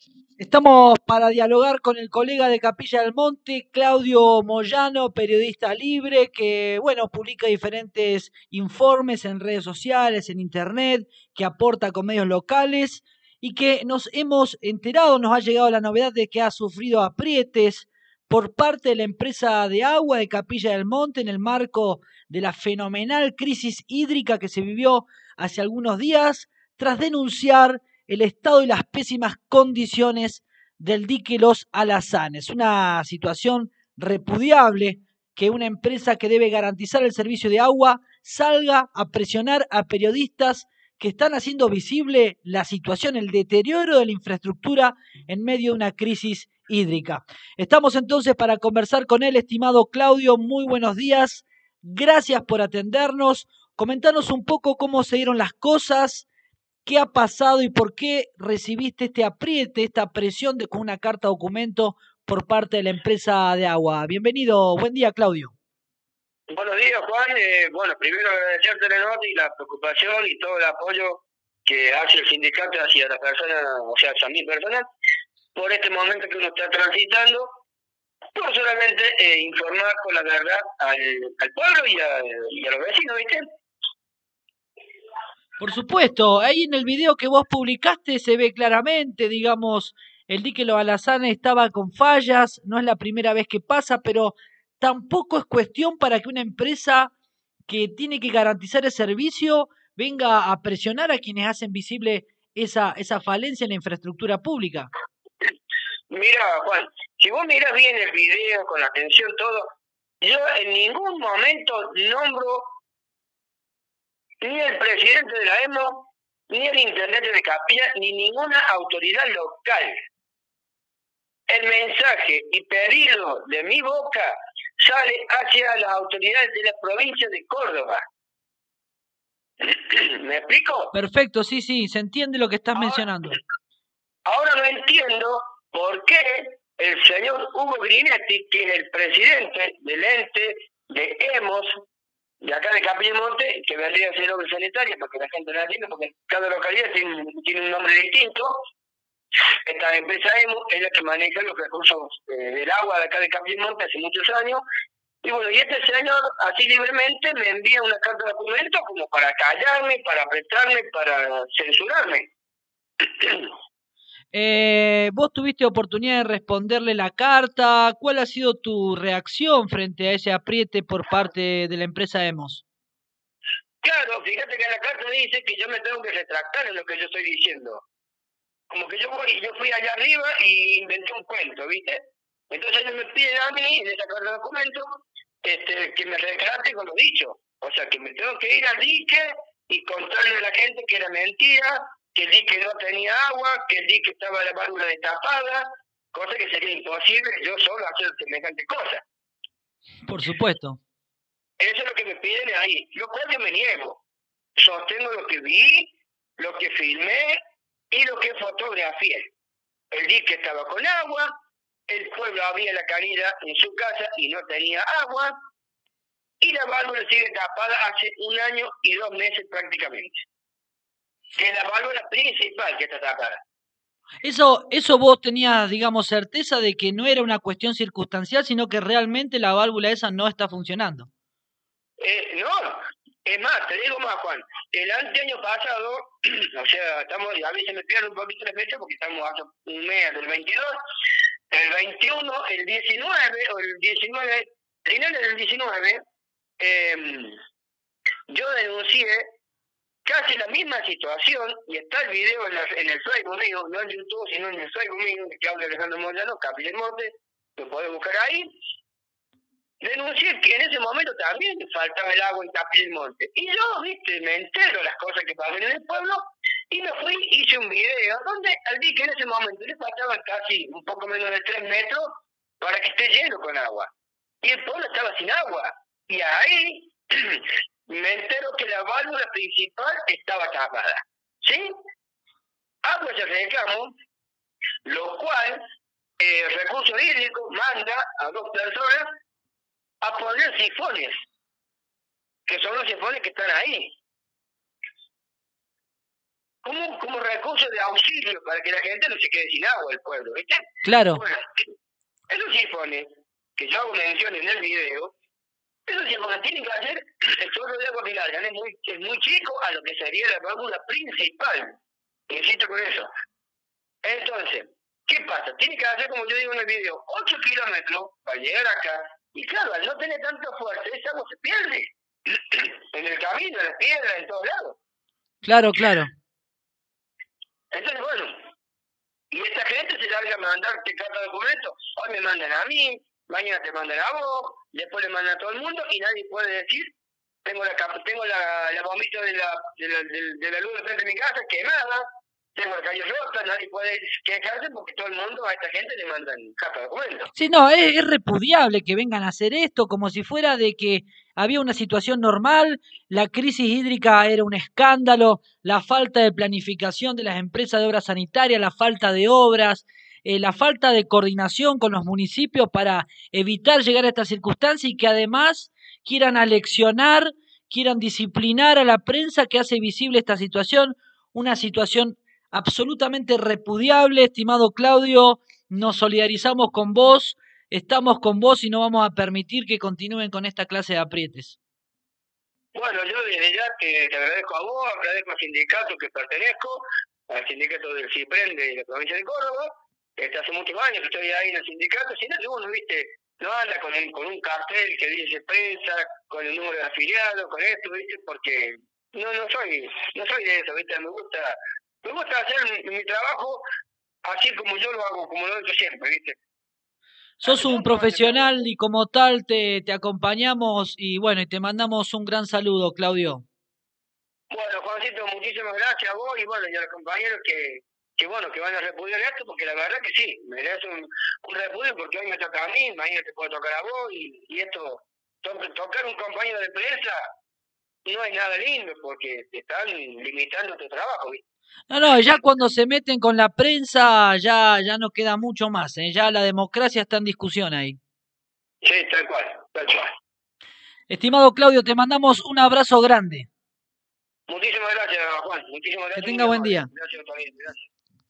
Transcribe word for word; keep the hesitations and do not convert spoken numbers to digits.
Estamos para dialogar con el colega de Capilla del Monte, Claudio Moyano, periodista libre, que, bueno, publica diferentes informes en redes sociales, en internet, que aporta con medios locales y que nos hemos enterado, nos ha llegado la novedad de que ha sufrido aprietes por parte de la empresa de agua de Capilla del Monte en el marco de la fenomenal crisis hídrica que se vivió hace algunos días, tras denunciar el estado y las pésimas condiciones del dique Los Alazanes. Una situación repudiable que una empresa que debe garantizar el servicio de agua salga a presionar a periodistas que están haciendo visible la situación, el deterioro de la infraestructura en medio de una crisis hídrica. Estamos entonces para conversar con él, estimado Claudio. Muy buenos días. Gracias por atendernos. Comentanos un poco cómo se dieron las cosas, qué ha pasado y por qué recibiste este apriete, esta presión de, con una carta documento por parte de la empresa de agua. Bienvenido, buen día, Claudio. Buenos días, Juan. Eh, bueno, primero agradecerte la nota y la preocupación y todo el apoyo que hace el sindicato hacia la persona, o sea, hacia mi persona, por este momento que uno está transitando. No solamente eh, informar con la verdad al, al pueblo y a, y a los vecinos, ¿viste? Por supuesto, ahí en el video que vos publicaste se ve claramente, digamos, el dique Los Alazanes estaba con fallas, no es la primera vez que pasa, pero tampoco es cuestión para que una empresa que tiene que garantizar el servicio venga a presionar a quienes hacen visible esa, esa falencia en la infraestructura pública. Mira, Juan, si vos miras bien el video con atención todo, yo en ningún momento nombro ni el presidente de la E M O, ni el intendente de Capilla, ni ninguna autoridad local. El mensaje y pedido de mi boca sale hacia las autoridades de la provincia de Córdoba. ¿Me explico? Perfecto, sí, sí, se entiende lo que estás ahora, mencionando. Ahora no entiendo por qué el señor Hugo Grinetti, que es el presidente del ente de EMOS, de acá de Capilla del Monte, que vendría a ser obra sanitaria, porque la gente no la entiende, porque cada localidad tiene, tiene un nombre distinto. Esta empresa E M O es la que maneja los recursos eh, del agua de acá de Capilla del Monte hace muchos años. Y bueno, y este señor, así libremente, me envía una carta de documento como para callarme, para apretarme, para censurarme. Eh, vos tuviste oportunidad de responderle la carta. ¿Cuál ha sido tu reacción frente a ese apriete por parte de la empresa EMOS? Claro, fíjate que en la carta dice que yo me tengo que retractar en lo que yo estoy diciendo. Como que yo voy, yo fui allá arriba y inventé un cuento, ¿viste? Entonces ellos me piden a mí, en esa carta de documento, este, que me retrate con lo dicho. O sea, que me tengo que ir al dique y contarle a la gente que era mentira, que el dique no tenía agua, que el dique estaba la válvula destapada, cosa que sería imposible yo solo hacer semejante cosa. Por supuesto. Eso es lo que me piden ahí, lo cual yo me niego. Sostengo lo que vi, lo que filmé y lo que fotografié. El dique estaba con agua, el pueblo abría la canilla en su casa y no tenía agua, y la válvula sigue tapada hace un año y dos meses prácticamente. Que es la válvula principal que está tapada. Eso, eso vos tenías, digamos, certeza de que no era una cuestión circunstancial, sino que realmente la válvula esa no está funcionando. Eh, no, es más, te digo más, Juan. El anteaño pasado, o sea, estamos, a veces me pierdo un poquito la fecha porque estamos hace un mes del veintidós, el veintiuno, el diecinueve, o el diecinueve, finales del diecinueve, eh, yo denuncié casi la misma situación, y está el video en, la, en el Facebook mío, no en YouTube, sino en el Facebook mío, de Claudio Alejandro Moyano, Capilla del Monte, lo podés buscar ahí. Denuncié que en ese momento también faltaba el agua en Capilla del Monte. Y yo, viste, me entero las cosas que pasan en el pueblo, y me fui, hice un video donde al dique en ese momento le faltaban casi un poco menos de tres metros para que esté lleno con agua. Y el pueblo estaba sin agua. Y ahí me entero que la válvula principal estaba tapada. ¿Sí? Agua se reclamo, lo cual eh, Recursos Hídricos manda a dos personas a poner sifones, que son los sifones que están ahí. como, como recurso de auxilio para que la gente no se quede sin agua, el pueblo, ¿viste? Claro. Bueno, eso sí pone, que yo hago mención en el video, eso sí, porque tienen que hacer el chorro de agua que largan, es muy, es muy chico a lo que sería la válvula principal. Insisto con eso. Entonces, ¿qué pasa? Tiene que hacer, como yo digo en el video, ocho kilómetros para llegar acá. Y claro, al no tener tanta fuerza, esa agua se pierde. En el camino, en las piedras, en todos lados. Claro, claro. Entonces, bueno, y esta gente se larga a mandarte cada documento. Hoy me mandan a mí, mañana te mandan a vos, después le mandan a todo el mundo y nadie puede decir, tengo la tengo la, la bombita de la, de la, de, de la luz de frente de mi casa quemada, tengo la calle rota, nadie puede quejarse porque todo el mundo a esta gente le mandan capa de documentos. Sí, no, es, es repudiable que vengan a hacer esto como si fuera de que había una situación normal, la crisis hídrica era un escándalo, la falta de planificación de las empresas de obras sanitarias, la falta de obras, eh, la falta de coordinación con los municipios para evitar llegar a esta circunstancia y que además quieran aleccionar, quieran disciplinar a la prensa que hace visible esta situación, una situación absolutamente repudiable, estimado Claudio. Nos solidarizamos con vos, estamos con vos y no vamos a permitir que continúen con esta clase de aprietes. Bueno, yo desde ya te, te agradezco a vos, agradezco al sindicato que pertenezco, al sindicato del CIPREN de la provincia de Córdoba. Este, hace muchos años que estoy ahí en el sindicato, si no que uno, viste, no anda con, el, con un cartel que dice prensa, con el número de afiliados, con esto, viste, porque no no soy no soy de eso, viste, me gusta me gusta hacer mi, mi trabajo así como yo lo hago, como lo he hecho siempre, viste. Sos un profesional y como tal te, te acompañamos y bueno, y te mandamos un gran saludo, Claudio. Bueno, Juancito, muchísimas gracias a vos y bueno, y a los compañeros que, que bueno, que van a repudiar esto, porque la verdad que sí, merece un, un repudio porque hoy me toca a mí, mañana te puede tocar a vos y, y esto, to, tocar un compañero de prensa no es nada lindo porque te están limitando tu trabajo, ¿viste? No, no, ya cuando se meten con la prensa ya, ya no queda mucho más, ¿eh? Ya la democracia está en discusión ahí. Sí, tal cual, tal cual. Estimado Claudio, te mandamos un abrazo grande. Muchísimas gracias, Juan, muchísimas gracias. Que tenga buen día. Gracias también, gracias.